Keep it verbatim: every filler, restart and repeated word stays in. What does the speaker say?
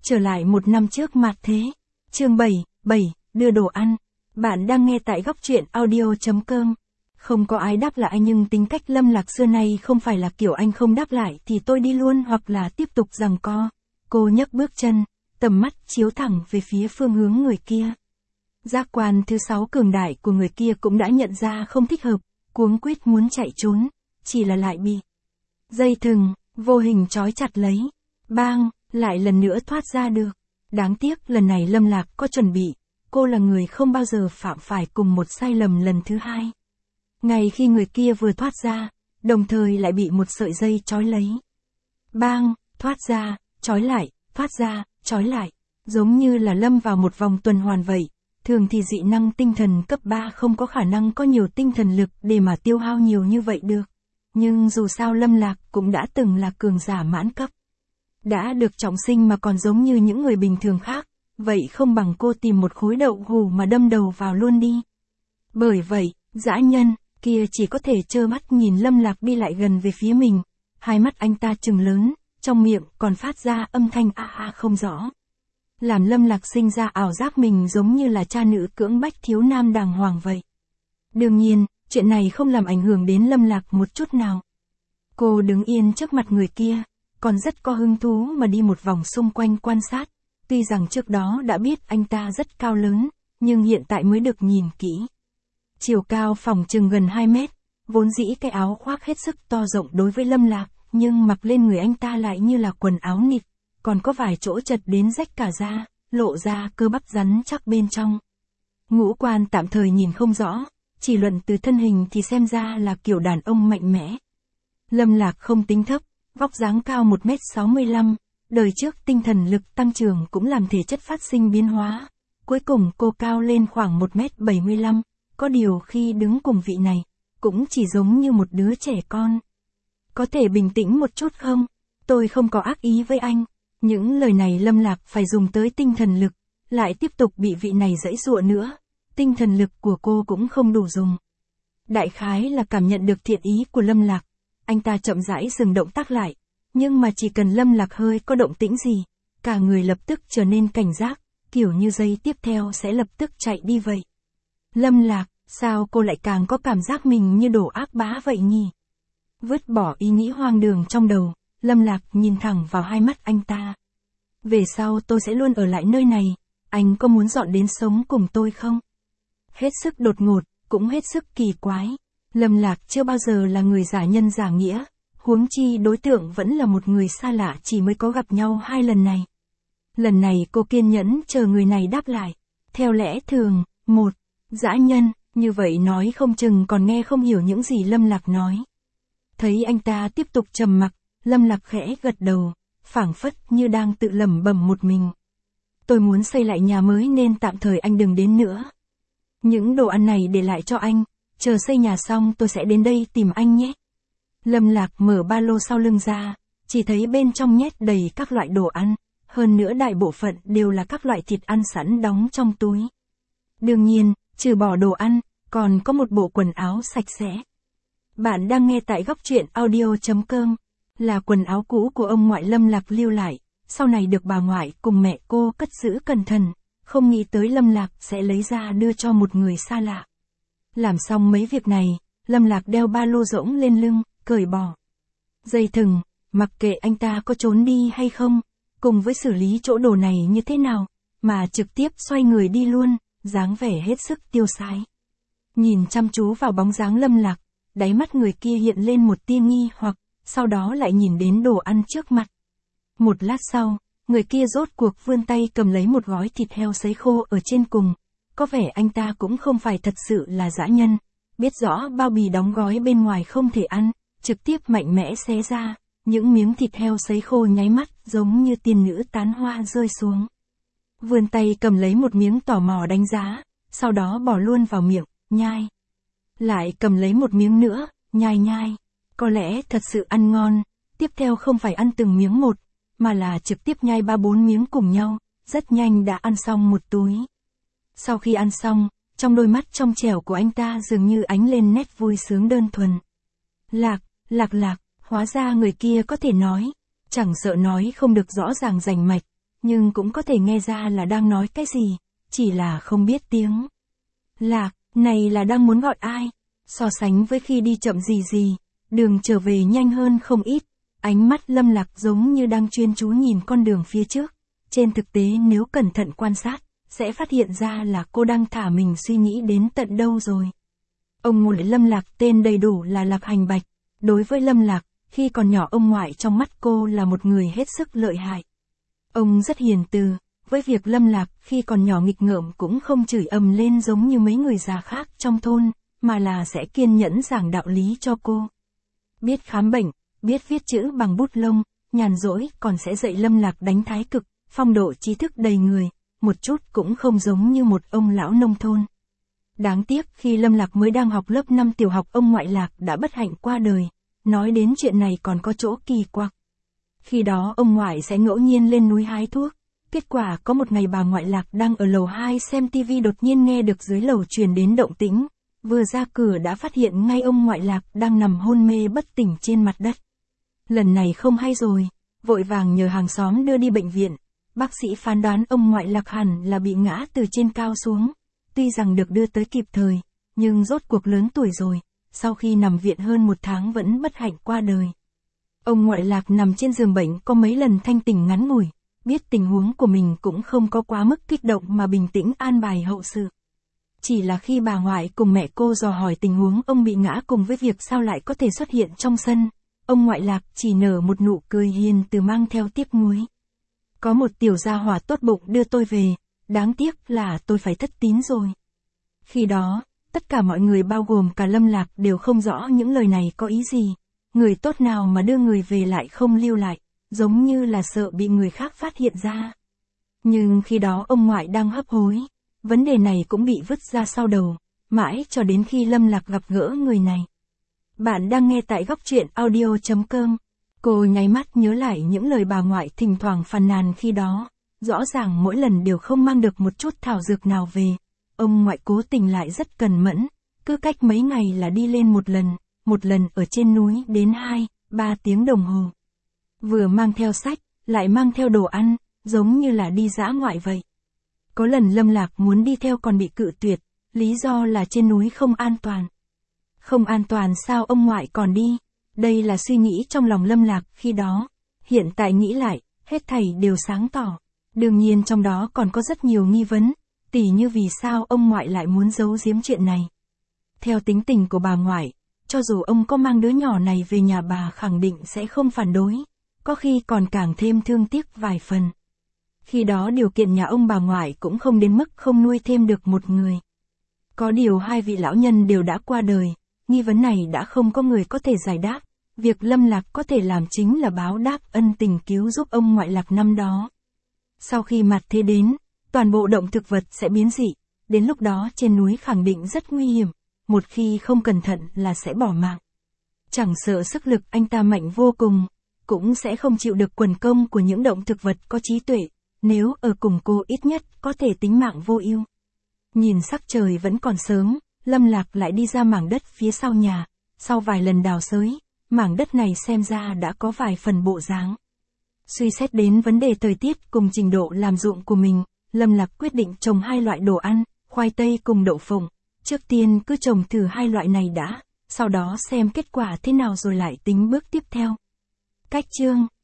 Trở lại một năm trước mạt thế. Chương bảy, bảy, đưa đồ ăn. Bạn đang nghe tại góc truyện audio chấm com. Không có ai đáp lại nhưng tính cách Lâm Lạc xưa nay không phải là kiểu anh không đáp lại thì tôi đi luôn hoặc là tiếp tục giằng co. Cô nhấc bước chân, tầm mắt chiếu thẳng về phía phương hướng người kia. Giác quan thứ sáu cường đại của người kia cũng đã nhận ra không thích hợp, cuống quýt muốn chạy trốn, chỉ là lại bị dây thừng vô hình trói chặt lấy. Bang, lại lần nữa thoát ra được. Đáng tiếc lần này Lâm Lạc có chuẩn bị, cô là người không bao giờ phạm phải cùng một sai lầm lần thứ hai. Ngay khi người kia vừa thoát ra, đồng thời lại bị một sợi dây trói lấy. Bang, thoát ra, trói lại, thoát ra, trói lại, giống như là lâm vào một vòng tuần hoàn vậy. Thường thì dị năng tinh thần cấp ba không có khả năng có nhiều tinh thần lực để mà tiêu hao nhiều như vậy được. Nhưng dù sao Lâm Lạc cũng đã từng là cường giả mãn cấp. Đã được trọng sinh mà còn giống như những người bình thường khác, vậy không bằng cô tìm một khối đậu hũ mà đâm đầu vào luôn đi. Bởi vậy, dã nhân kia chỉ có thể trơ mắt nhìn Lâm Lạc đi lại gần về phía mình, hai mắt anh ta trừng lớn, trong miệng còn phát ra âm thanh a a không rõ. Làm Lâm Lạc sinh ra ảo giác mình giống như là cha nữ cưỡng bách thiếu nam đàng hoàng vậy. Đương nhiên, chuyện này không làm ảnh hưởng đến Lâm Lạc một chút nào. Cô đứng yên trước mặt người kia, còn rất có hứng thú mà đi một vòng xung quanh quan sát. Tuy rằng trước đó đã biết anh ta rất cao lớn, nhưng hiện tại mới được nhìn kỹ. Chiều cao phỏng chừng gần hai mét, vốn dĩ cái áo khoác hết sức to rộng đối với Lâm Lạc, nhưng mặc lên người anh ta lại như là quần áo nịt, còn có vài chỗ chật đến rách cả da, lộ ra cơ bắp rắn chắc bên trong. Ngũ quan tạm thời nhìn không rõ, chỉ luận từ thân hình thì xem ra là kiểu đàn ông mạnh mẽ. Lâm Lạc không tính thấp, vóc dáng cao một mét sáu mươi lăm, đời trước tinh thần lực tăng trưởng cũng làm thể chất phát sinh biến hóa. Cuối cùng cô cao lên khoảng một mét bảy mươi lăm, có điều khi đứng cùng vị này, cũng chỉ giống như một đứa trẻ con. Có thể bình tĩnh một chút không? Tôi không có ác ý với anh. Những lời này Lâm Lạc phải dùng tới tinh thần lực, lại tiếp tục bị vị này giãy giụa nữa. Tinh thần lực của cô cũng không đủ dùng. Đại khái là cảm nhận được thiện ý của Lâm Lạc. Anh ta chậm rãi dừng động tác lại, nhưng mà chỉ cần Lâm Lạc hơi có động tĩnh gì, cả người lập tức trở nên cảnh giác, kiểu như giây tiếp theo sẽ lập tức chạy đi vậy. Lâm Lạc, sao cô lại càng có cảm giác mình như đổ ác bá vậy nhỉ? Vứt bỏ ý nghĩ hoang đường trong đầu, Lâm Lạc nhìn thẳng vào hai mắt anh ta. Về sau tôi sẽ luôn ở lại nơi này, anh có muốn dọn đến sống cùng tôi không? Hết sức đột ngột, cũng hết sức kỳ quái. Lâm Lạc chưa bao giờ là người giả nhân giả nghĩa, huống chi đối tượng vẫn là một người xa lạ chỉ mới có gặp nhau hai lần này. Lần này cô kiên nhẫn chờ người này đáp lại. Theo lẽ thường, một, dã nhân, như vậy nói không chừng còn nghe không hiểu những gì Lâm Lạc nói. Thấy anh ta tiếp tục trầm mặc, Lâm Lạc khẽ gật đầu, phảng phất như đang tự lẩm bẩm một mình. Tôi muốn xây lại nhà mới nên tạm thời anh đừng đến nữa. Những đồ ăn này để lại cho anh, chờ xây nhà xong tôi sẽ đến đây tìm anh nhé. Lâm Lạc mở ba lô sau lưng ra, chỉ thấy bên trong nhét đầy các loại đồ ăn, hơn nữa đại bộ phận đều là các loại thịt ăn sẵn đóng trong túi. Đương nhiên, trừ bỏ đồ ăn, còn có một bộ quần áo sạch sẽ. Bạn đang nghe tại góc truyện audio chấm com, là quần áo cũ của ông ngoại Lâm Lạc lưu lại, sau này được bà ngoại cùng mẹ cô cất giữ cẩn thận, không nghĩ tới Lâm Lạc sẽ lấy ra đưa cho một người xa lạ. Làm xong mấy việc này, Lâm Lạc đeo ba lô rỗng lên lưng, cởi bỏ dây thừng, mặc kệ anh ta có trốn đi hay không, cùng với xử lý chỗ đồ này như thế nào, mà trực tiếp xoay người đi luôn, dáng vẻ hết sức tiêu sái. Nhìn chăm chú vào bóng dáng Lâm Lạc, đáy mắt người kia hiện lên một tia nghi hoặc, sau đó lại nhìn đến đồ ăn trước mặt. Một lát sau, người kia rốt cuộc vươn tay cầm lấy một gói thịt heo sấy khô ở trên cùng. Có vẻ anh ta cũng không phải thật sự là dã nhân, biết rõ bao bì đóng gói bên ngoài không thể ăn, trực tiếp mạnh mẽ xé ra, những miếng thịt heo sấy khô nháy mắt giống như tiên nữ tán hoa rơi xuống. Vươn tay cầm lấy một miếng tò mò đánh giá, sau đó bỏ luôn vào miệng, nhai. Lại cầm lấy một miếng nữa, nhai nhai. Có lẽ thật sự ăn ngon, tiếp theo không phải ăn từng miếng một, mà là trực tiếp nhai ba bốn miếng cùng nhau, rất nhanh đã ăn xong một túi. Sau khi ăn xong, trong đôi mắt trong trẻo của anh ta dường như ánh lên nét vui sướng đơn thuần. Lạc, lạc lạc, hóa ra người kia có thể nói, chẳng sợ nói không được rõ ràng rành mạch, nhưng cũng có thể nghe ra là đang nói cái gì, chỉ là không biết tiếng Lạc, này là đang muốn gọi ai. So sánh với khi đi chậm gì gì, đường trở về nhanh hơn không ít, ánh mắt Lâm Lạc giống như đang chuyên chú nhìn con đường phía trước. Trên thực tế nếu cẩn thận quan sát, sẽ phát hiện ra là cô đang thả mình suy nghĩ đến tận đâu rồi. Ông ngoại Lâm Lạc tên đầy đủ là Lạc Hành Bạch. Đối với Lâm Lạc, khi còn nhỏ ông ngoại trong mắt cô là một người hết sức lợi hại. Ông rất hiền từ, với việc Lâm Lạc khi còn nhỏ nghịch ngợm cũng không chửi ầm lên giống như mấy người già khác trong thôn, mà là sẽ kiên nhẫn giảng đạo lý cho cô. Biết khám bệnh, biết viết chữ bằng bút lông, nhàn rỗi còn sẽ dạy Lâm Lạc đánh thái cực, phong độ trí thức đầy người, một chút cũng không giống như một ông lão nông thôn. Đáng tiếc khi Lâm Lạc mới đang học lớp năm tiểu học ông ngoại Lạc đã bất hạnh qua đời. Nói đến chuyện này còn có chỗ kỳ quặc. Khi đó ông ngoại sẽ ngẫu nhiên lên núi hái thuốc. Kết quả có một ngày bà ngoại Lạc đang ở lầu hai xem tivi đột nhiên nghe được dưới lầu truyền đến động tĩnh. Vừa ra cửa đã phát hiện ngay ông ngoại Lạc đang nằm hôn mê bất tỉnh trên mặt đất. Lần này không hay rồi, vội vàng nhờ hàng xóm đưa đi bệnh viện. Bác sĩ phán đoán ông ngoại Lạc hẳn là bị ngã từ trên cao xuống. Tuy rằng được đưa tới kịp thời, nhưng rốt cuộc lớn tuổi rồi, sau khi nằm viện hơn một tháng vẫn bất hạnh qua đời. Ông ngoại Lạc nằm trên giường bệnh có mấy lần thanh tỉnh ngắn ngủi, biết tình huống của mình cũng không có quá mức kích động mà bình tĩnh an bài hậu sự. Chỉ là khi bà ngoại cùng mẹ cô dò hỏi tình huống ông bị ngã cùng với việc sao lại có thể xuất hiện trong sân, ông ngoại Lạc chỉ nở một nụ cười hiền từ mang theo tiếc nuối. Có một tiểu gia hỏa tốt bụng đưa tôi về, đáng tiếc là tôi phải thất tín rồi. Khi đó, tất cả mọi người bao gồm cả Lâm Lạc đều không rõ những lời này có ý gì. Người tốt nào mà đưa người về lại không lưu lại, giống như là sợ bị người khác phát hiện ra. Nhưng khi đó ông ngoại đang hấp hối, vấn đề này cũng bị vứt ra sau đầu, mãi cho đến khi Lâm Lạc gặp gỡ người này. Bạn đang nghe tại góc truyện audio chấm com. Cô nháy mắt nhớ lại những lời bà ngoại thỉnh thoảng phàn nàn khi đó, rõ ràng mỗi lần đều không mang được một chút thảo dược nào về. Ông ngoại cố tình lại rất cần mẫn, cứ cách mấy ngày là đi lên một lần, một lần ở trên núi đến hai, ba tiếng đồng hồ. Vừa mang theo sách, lại mang theo đồ ăn, giống như là đi dã ngoại vậy. Có lần Lâm Lạc muốn đi theo còn bị cự tuyệt, lý do là trên núi không an toàn. Không an toàn sao ông ngoại còn đi? Đây là suy nghĩ trong lòng Lâm Lạc khi đó. Hiện tại nghĩ lại, hết thảy đều sáng tỏ. Đương nhiên trong đó còn có rất nhiều nghi vấn, tỉ như vì sao ông ngoại lại muốn giấu giếm chuyện này. Theo tính tình của bà ngoại, cho dù ông có mang đứa nhỏ này về nhà bà khẳng định sẽ không phản đối, có khi còn càng thêm thương tiếc vài phần. Khi đó điều kiện nhà ông bà ngoại cũng không đến mức không nuôi thêm được một người. Có điều hai vị lão nhân đều đã qua đời, nghi vấn này đã không có người có thể giải đáp. Việc Lâm Lạc có thể làm chính là báo đáp ân tình cứu giúp ông ngoại Lạc năm đó. Sau khi mặt thế đến, toàn bộ động thực vật sẽ biến dị, đến lúc đó trên núi khẳng định rất nguy hiểm, một khi không cẩn thận là sẽ bỏ mạng. Chẳng sợ sức lực anh ta mạnh vô cùng, cũng sẽ không chịu được quần công của những động thực vật có trí tuệ, nếu ở cùng cô ít nhất có thể tính mạng vô ưu. Nhìn sắc trời vẫn còn sớm, Lâm Lạc lại đi ra mảng đất phía sau nhà, sau vài lần đào xới, mảng đất này xem ra đã có vài phần bộ dáng. Suy xét đến vấn đề thời tiết cùng trình độ làm ruộng của mình, Lâm Lạc quyết định trồng hai loại đồ ăn, khoai tây cùng đậu phộng. Trước tiên cứ trồng thử hai loại này đã, sau đó xem kết quả thế nào rồi lại tính bước tiếp theo. Cách chương